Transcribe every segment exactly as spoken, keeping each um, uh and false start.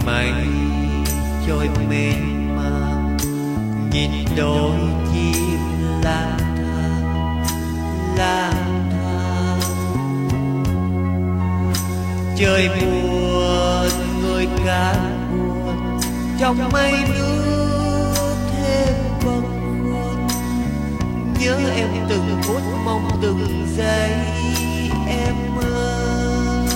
mây trôi mênh mang, nhìn đôi chim lang thang lang thang. Trời buồn người càng buồn, trong mây nước thêm bâng khuâng. Nhớ em từng phút mong từng giây em ơi.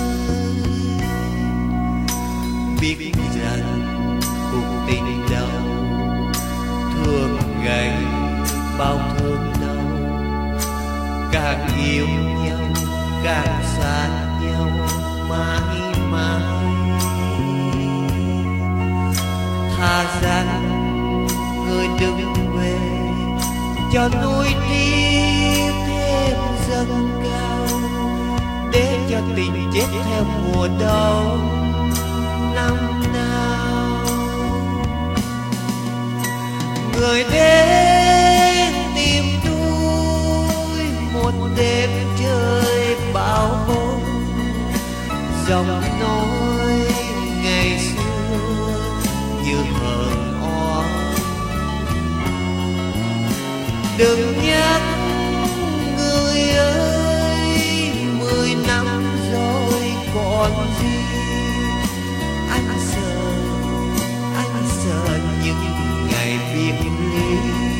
Biết rằng cuộc tình đầu thương ngày bao thương đau, càng yêu nhau càng xa nhau mãi mãi. Thà rằng người đừng về cho núi tiếc thêm dâng cao, để cho tình chết theo mùa đông năm nào. Người đến tìm tôi một đêm trời bão bông, dòng nói ngày xưa như hờn oan. Đừng nhắc người ơi, mười năm rồi còn gì. Anh sợ, anh sợ những ngày biệt ly.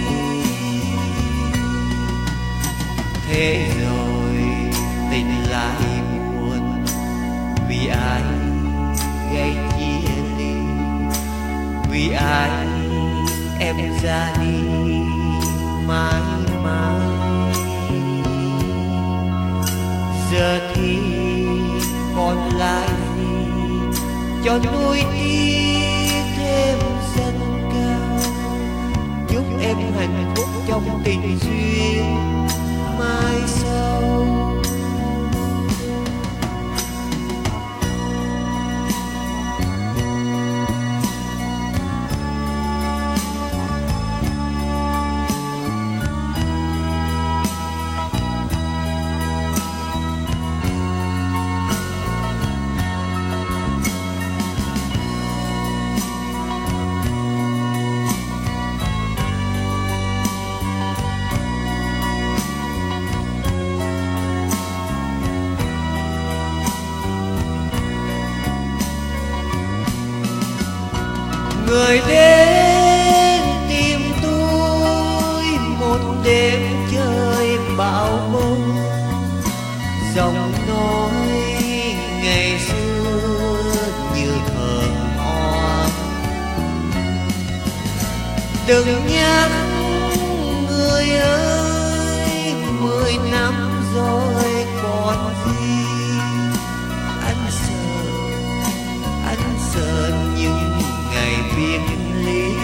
Thế rồi tình lại buồn, vì ai gây chia ly, vì ai em ra đi mãi mãi. Giờ thì còn lại gì cho nuối tiếc thêm dâng cao. Chúc em hạnh phúc trong tình duyên mai sau. Người đến tìm tôi một đêm trời bão bông, giọng nói ngày xưa như hờn oan. Đừng nhắc người ơi, mười năm rồi còn gì. Anh sợ, anh sợ những ngày biệt ly.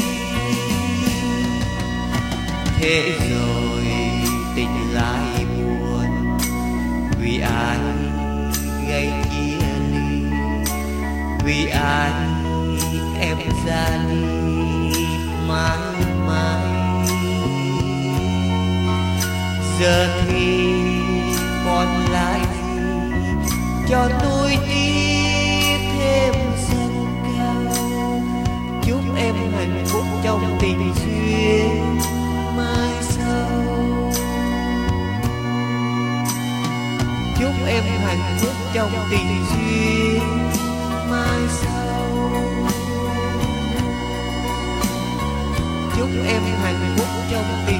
Thế rồi tình lại buồn, vì ai gây chia ly, vì ai em ra đi mãi mãi. Giờ thì còn lại gì cho nuối tiếc thêm dâng cao. Chúc em hạnh phúc trong tình duyên mai sau. Chúc em hạnh phúc trong tình duyên mai sau. Chúc em hạnh phúc trong tình